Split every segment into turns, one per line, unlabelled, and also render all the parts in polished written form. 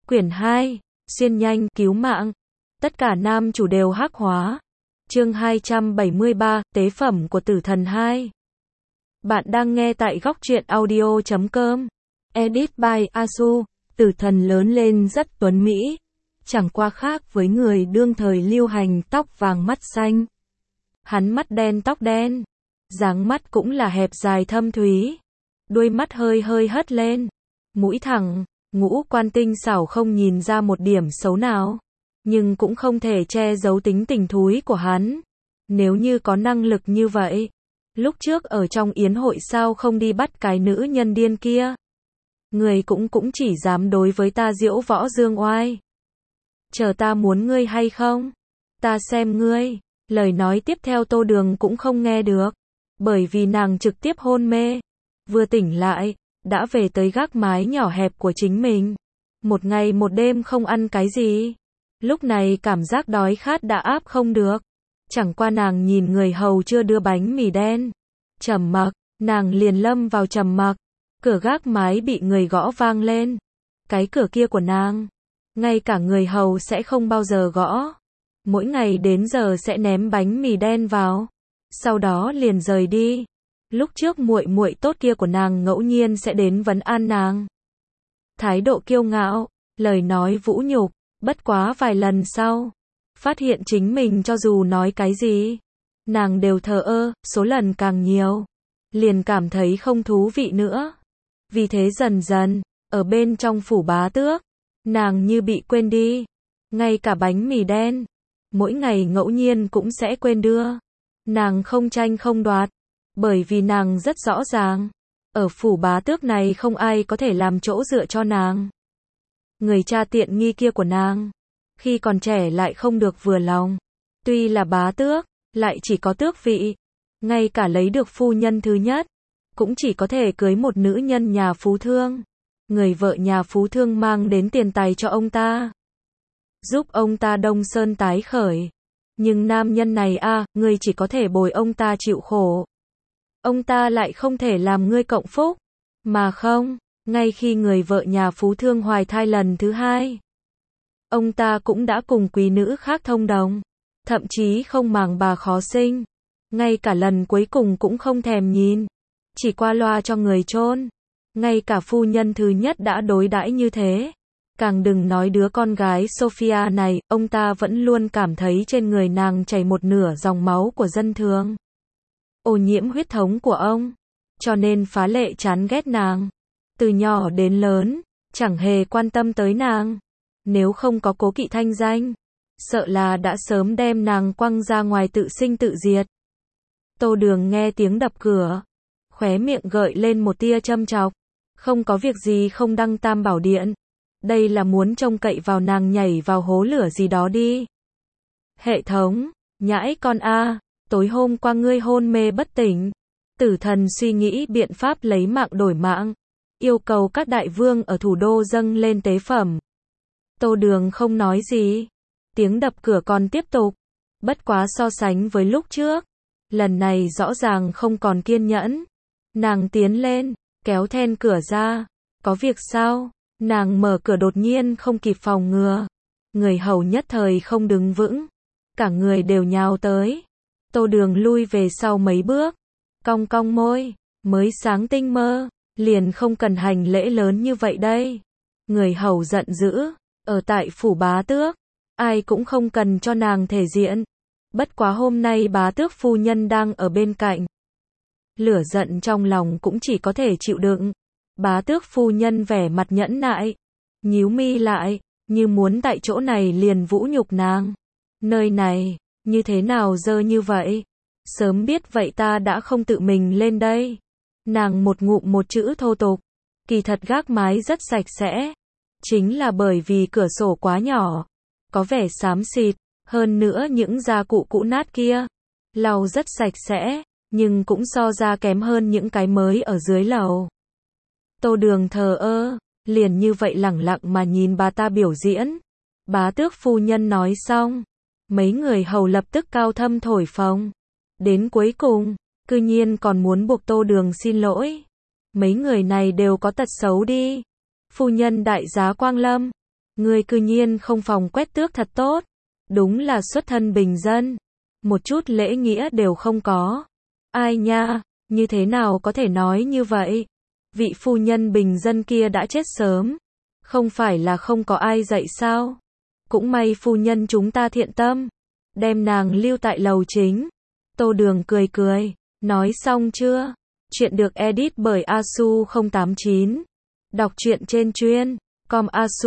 Quyển 2, xuyên nhanh, cứu mạng. Tất cả nam chủ đều hắc hóa. Chương 273, tế phẩm của tử thần 2. Bạn đang nghe tại góc truyện audio.com. Edit by Asu. Tử thần lớn lên rất tuấn mỹ, chẳng qua khác với người đương thời lưu hành tóc vàng mắt xanh. Hắn mắt đen tóc đen, dáng mắt cũng là hẹp dài thâm thúy, đuôi mắt hơi hơi hất lên, mũi thẳng, ngũ quan tinh xảo không nhìn ra một điểm xấu nào, nhưng cũng không thể che giấu tính tình thúi của hắn. Nếu như có năng lực như vậy, lúc trước ở trong yến hội sao không đi bắt cái nữ nhân điên kia? Người cũng chỉ dám đối với ta diễu võ dương oai. Chờ ta muốn ngươi hay không? Ta xem ngươi. Lời nói tiếp theo Tô Đường cũng không nghe được, bởi vì nàng trực tiếp hôn mê. Vừa tỉnh lại, đã về tới gác mái nhỏ hẹp của chính mình. Một ngày một đêm không ăn cái gì. Lúc này cảm giác đói khát đã áp không được. Chẳng qua nàng nhìn người hầu chưa đưa bánh mì đen. Trầm mặc, nàng liền lâm vào trầm mặc. Cửa gác mái bị người gõ vang lên. Cái cửa kia của nàng, ngay cả người hầu sẽ không bao giờ gõ. Mỗi ngày đến giờ sẽ ném bánh mì đen vào, sau đó liền rời đi. Lúc trước muội muội tốt kia của nàng ngẫu nhiên sẽ đến vấn an nàng. Thái độ kiêu ngạo, lời nói vũ nhục, bất quá vài lần sau, phát hiện chính mình cho dù nói cái gì, nàng đều thờ ơ, số lần càng nhiều, liền cảm thấy không thú vị nữa. Vì thế dần dần, ở bên trong phủ bá tước, nàng như bị quên đi. Ngay cả bánh mì đen, mỗi ngày ngẫu nhiên cũng sẽ quên đưa. Nàng không tranh không đoạt, bởi vì nàng rất rõ ràng, ở phủ bá tước này không ai có thể làm chỗ dựa cho nàng. Người cha tiện nghi kia của nàng, khi còn trẻ lại không được vừa lòng. Tuy là bá tước, lại chỉ có tước vị, ngay cả lấy được phu nhân thứ nhất, cũng chỉ có thể cưới một nữ nhân nhà phú thương. Người vợ nhà phú thương mang đến tiền tài cho ông ta, giúp ông ta đông sơn tái khởi. Nhưng nam nhân này ngươi chỉ có thể bồi ông ta chịu khổ. Ông ta lại không thể làm ngươi cộng phúc. Mà không, ngay khi người vợ nhà phú thương hoài thai lần thứ hai, ông ta cũng đã cùng quý nữ khác thông đồng. Thậm chí không màng bà khó sinh. Ngay cả lần cuối cùng cũng không thèm nhìn, chỉ qua loa cho người chôn. Ngay cả phu nhân thứ nhất đã đối đãi như thế. Càng đừng nói đứa con gái Sophia này, ông ta vẫn luôn cảm thấy trên người nàng chảy một nửa dòng máu của dân thường. Ô nhiễm huyết thống của ông. Cho nên phá lệ chán ghét nàng. Từ nhỏ đến lớn, chẳng hề quan tâm tới nàng. Nếu không có cố kỵ thanh danh, sợ là đã sớm đem nàng quăng ra ngoài tự sinh tự diệt. Tô Đường nghe tiếng đập cửa, khóe miệng gợi lên một tia châm chọc. Không có việc gì không đăng Tam Bảo Điện. Đây là muốn trông cậy vào nàng nhảy vào hố lửa gì đó đi. Hệ thống, nhãi con tối hôm qua ngươi hôn mê bất tỉnh. Tử thần suy nghĩ biện pháp lấy mạng đổi mạng, yêu cầu các đại vương ở thủ đô dâng lên tế phẩm. Tô Đường không nói gì. Tiếng đập cửa còn tiếp tục. Bất quá so sánh với lúc trước, lần này rõ ràng không còn kiên nhẫn. Nàng tiến lên, kéo then cửa ra. Có việc sao? Nàng mở cửa đột nhiên không kịp phòng ngừa. Người hầu nhất thời không đứng vững, cả người đều nhào tới. Tô Đường lui về sau mấy bước, cong cong môi, mới sáng tinh mơ, liền không cần hành lễ lớn như vậy đây. Người hầu giận dữ, ở tại phủ bá tước, ai cũng không cần cho nàng thể diện. Bất quá hôm nay bá tước phu nhân đang ở bên cạnh. Lửa giận trong lòng cũng chỉ có thể chịu đựng. Bá tước phu nhân vẻ mặt nhẫn nại, nhíu mi lại, như muốn tại chỗ này liền vũ nhục nàng. Nơi này, như thế nào dơ như vậy? Sớm biết vậy ta đã không tự mình lên đây. Nàng một ngụm một chữ thô tục. Kỳ thật gác mái rất sạch sẽ. Chính là bởi vì cửa sổ quá nhỏ, có vẻ xám xịt, hơn nữa những gia cụ cũ nát kia, lau rất sạch sẽ, nhưng cũng so ra kém hơn những cái mới ở dưới lầu. Tô Đường thờ ơ, liền như vậy lẳng lặng mà nhìn bà ta biểu diễn. Bá tước phu nhân nói xong, mấy người hầu lập tức cao thâm thổi phồng. Đến cuối cùng, cư nhiên còn muốn buộc Tô Đường xin lỗi. Mấy người này đều có tật xấu đi. Phu nhân đại giá Quang Lâm, Ngươi cư nhiên không phòng quét tước thật tốt. Đúng là xuất thân bình dân. Một chút lễ nghĩa đều không có. Ai nha, như thế nào có thể nói như vậy? Vị phu nhân bình dân kia đã chết sớm. Không phải là không có ai dạy sao? Cũng may phu nhân chúng ta thiện tâm. Đem nàng lưu tại lầu chính. Tô Đường cười cười. Nói xong chưa? Chuyện được edit bởi Asu089. Đọc truyện trên chuyên.com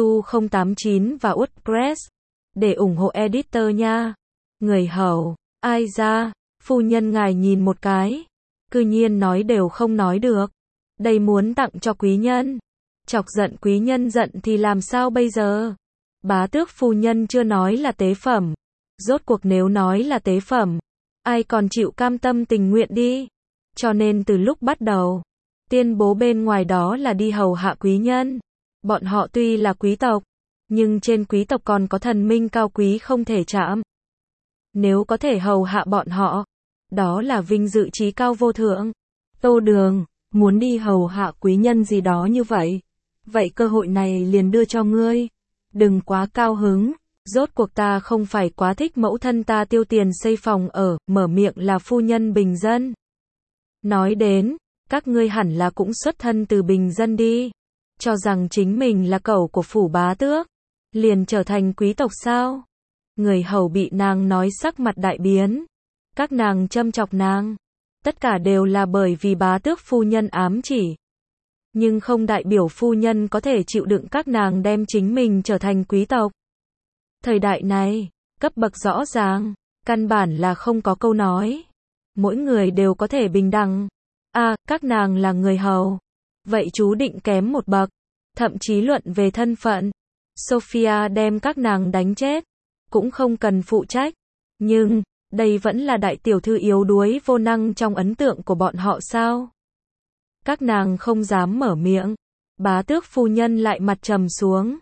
Asu089 và WordPress. Để ủng hộ editor nha. Người hầu. Ai ra? Phu nhân ngài nhìn một cái. Cư nhiên nói đều không nói được. Đây muốn tặng cho quý nhân. Chọc giận quý nhân giận thì làm sao bây giờ? Bá tước phu nhân chưa nói là tế phẩm. Rốt cuộc nếu nói là tế phẩm, ai còn chịu cam tâm tình nguyện đi. Cho nên từ lúc bắt đầu, tuyên bố bên ngoài đó là đi hầu hạ quý nhân. Bọn họ tuy là quý tộc, nhưng trên quý tộc còn có thần minh cao quý không thể chạm. Nếu có thể hầu hạ bọn họ, đó là vinh dự chí cao vô thượng. Tô Đường, muốn đi hầu hạ quý nhân gì đó như vậy. Vậy cơ hội này liền đưa cho ngươi. Đừng quá cao hứng. Rốt cuộc ta không phải quá thích mẫu thân ta tiêu tiền xây phòng ở, mở miệng là phu nhân bình dân. Nói đến, các ngươi hẳn là cũng xuất thân từ bình dân đi. Cho rằng chính mình là cẩu của phủ bá tước, liền trở thành quý tộc sao? Người hầu bị nàng nói sắc mặt đại biến. Các nàng châm chọc nàng. Tất cả đều là bởi vì bá tước phu nhân ám chỉ. Nhưng không đại biểu phu nhân có thể chịu đựng các nàng đem chính mình trở thành quý tộc. Thời đại này, cấp bậc rõ ràng, căn bản là không có câu nói. Mỗi người đều có thể bình đẳng. Các nàng là người hầu. Vậy chú định kém một bậc. Thậm chí luận về thân phận. Sophia đem các nàng đánh chết. Cũng không cần phụ trách. Nhưng, đây vẫn là đại tiểu thư yếu đuối vô năng trong ấn tượng của bọn họ sao? Các nàng không dám mở miệng. Bá tước phu nhân lại mặt trầm xuống.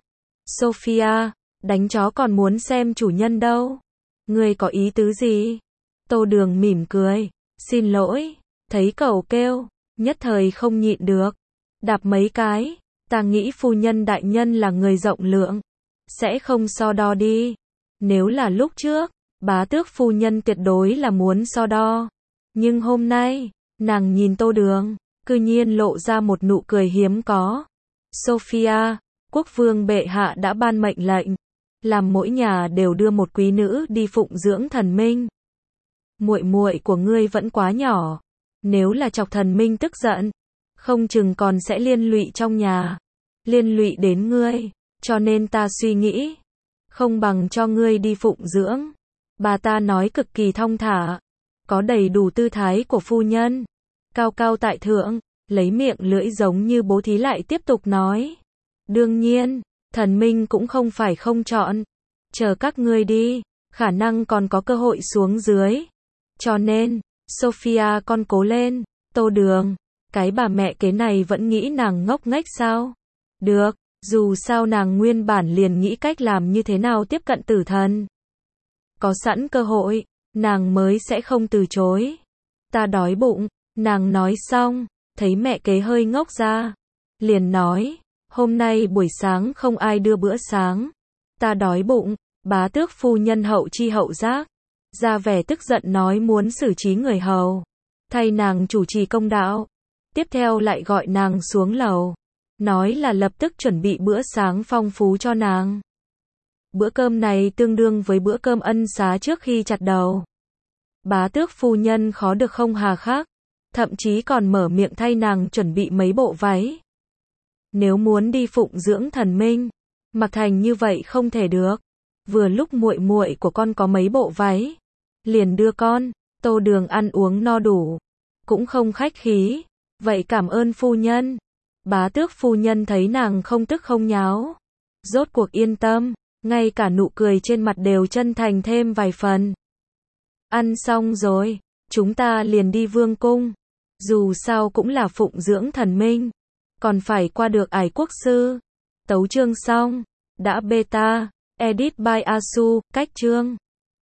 Sophia, đánh chó còn muốn xem chủ nhân đâu. Ngươi có ý tứ gì? Tô Đường mỉm cười. Xin lỗi. Thấy cậu kêu, nhất thời không nhịn được. Đạp mấy cái. Ta nghĩ phu nhân đại nhân là người rộng lượng. Sẽ không so đo đi. Nếu là lúc trước, bá tước phu nhân tuyệt đối là muốn so đo. Nhưng hôm nay, nàng nhìn Tô Đường, cư nhiên lộ ra một nụ cười hiếm có. Sophia, quốc vương bệ hạ đã ban mệnh lệnh, làm mỗi nhà đều đưa một quý nữ đi phụng dưỡng thần minh. Muội muội của ngươi vẫn quá nhỏ, nếu là chọc thần minh tức giận, không chừng còn sẽ liên lụy trong nhà, liên lụy đến ngươi, cho nên ta suy nghĩ, không bằng cho ngươi đi phụng dưỡng. Bà ta nói cực kỳ thong thả, có đầy đủ tư thái của phu nhân, cao cao tại thượng, lấy miệng lưỡi giống như bố thí lại tiếp tục nói. Đương nhiên, thần minh cũng không phải không chọn, chờ các ngươi đi, khả năng còn có cơ hội xuống dưới. Cho nên, Sophia con cố lên. Tô Đường, cái bà mẹ kế này vẫn nghĩ nàng ngốc nghếch sao? Được, dù sao nàng nguyên bản liền nghĩ cách làm như thế nào tiếp cận tử thần. Có sẵn cơ hội, nàng mới sẽ không từ chối. Ta đói bụng, nàng nói xong, thấy mẹ kế hơi ngốc ra. Liền nói, hôm nay buổi sáng không ai đưa bữa sáng. Ta đói bụng, bá tước phu nhân hậu chi hậu giác. Ra vẻ tức giận nói muốn xử trí người hầu. Thay nàng chủ trì công đạo. Tiếp theo lại gọi nàng xuống lầu. Nói là lập tức chuẩn bị bữa sáng phong phú cho nàng. Bữa cơm này tương đương với bữa cơm ân xá trước khi chặt đầu. Bá tước phu nhân khó được không hà khắc. Thậm chí còn mở miệng thay nàng chuẩn bị mấy bộ váy. Nếu muốn đi phụng dưỡng thần minh, mặc thành như vậy không thể được. Vừa lúc muội muội của con có mấy bộ váy, liền đưa con. Tô Đường ăn uống no đủ, cũng không khách khí. Vậy cảm ơn phu nhân. Bá tước phu nhân thấy nàng không tức không nháo, rốt cuộc yên tâm, ngay cả nụ cười trên mặt đều chân thành thêm vài phần. Ăn xong rồi, chúng ta liền đi vương cung. Dù sao cũng là phụng dưỡng thần minh, còn phải qua được ải quốc sư. Tấu chương xong. Đã beta, edit by Asu, cách chương.